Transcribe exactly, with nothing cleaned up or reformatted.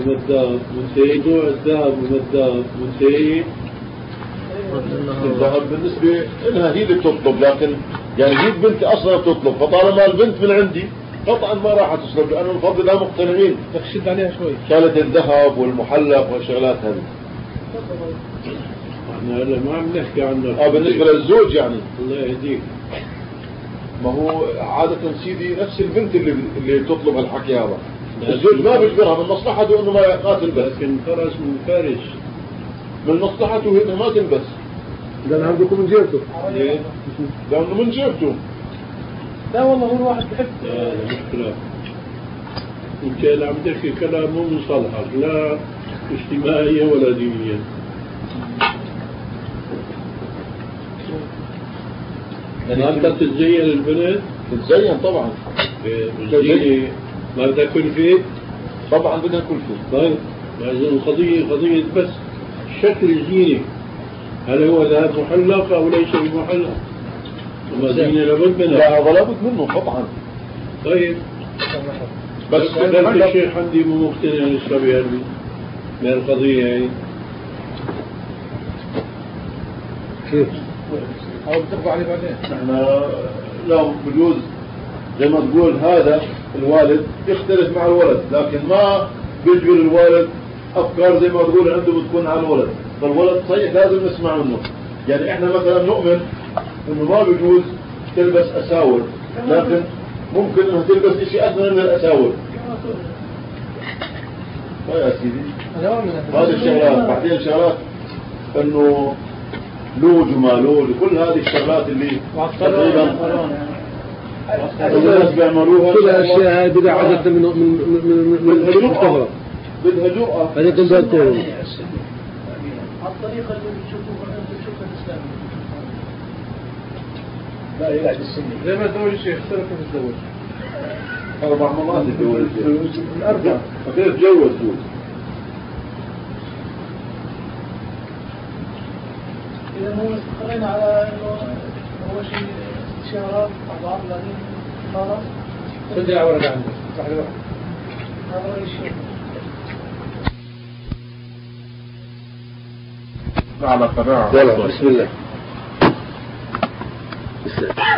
مدار منتهي نوع الذهب ومدار منتهي. الذهب بالنسبة لها هي اللي بتطلب، لكن يعني هي البنت أصلا بتطلب، فطالما البنت من عندي قطعا ما راح تسلب، لأنه الفضل لها مقتنعين. تخشد عليها شوي شالة الذهب والمحلق والشغلات هذه. احنا هلا ما عم نحكي عنه. اه بالنسبة للزوج يعني الله يهديك. ما هو عادة سيدي نفس البنت اللي اللي تطلب هالحكي هذا. الزوج ما بيجبرها، من مصلحته انه ما ما تلبس. لكن فرس من فارس. من مصلحته انه ما تلبس. لأن عندكم من جيبته. ليه؟ لأنه من جيبته. لا والله هو الواحد بحب. هذا مشكلة. انت اللي عم تحكي كلام مو من صالحك، لا اجتماعيا ولا دينيا. ما انت تتزين البنت؟ تتزين طبعا. تتزين ما بدها كلفة؟ طبعا بدها كلفة. طيب إذا القضية قضية بس شكل الزينة، هل هو ذهب محلق أو ليس بمحلق؟ وما زينة لابد منها. لا هذا لابد منه طبعا. طيب بس هذا الشيخ عندي مو مقتنع لسه بهذه القضية هي. كيف؟ أو بترفع عليه بعدين. احنا لا بجوز زي ما تقول هذا الوالد يختلف مع الولد، لكن ما بيجبر الوالد افكار زي ما تقول عنده بتكون على الولد، فالولد صحيح لازم نسمع منه. يعني احنا مثلا نؤمن انه ما بيجوز تلبس اساور، لكن ممكن انها تلبس شيء اثمن من الاساور. طيب يا سيدي هذه الشغلات. بعدين شغلات انه لوج وما لوج وكل هذه الشغلات اللي تقريبا الناس بيعملوها كل الاشياء هذه بدها عدد من من من من بدها بدها جرأة. هذا تنبهتوا الطريقة اللي بتشوفوها انتم بتشوفها الاسلام لا يلعب السنة زي ما تقول الشيخ اختلف في الزواج أربع مرات يتجوز الأربع فكيف تجوز دول؟ إذا مو استقرينا على إنه هو شيء استشارات أعضاء لكن خلاص بدي أورد عندك واحدة واحدة هذا هو الشيء على قناعة. يلا بسم الله.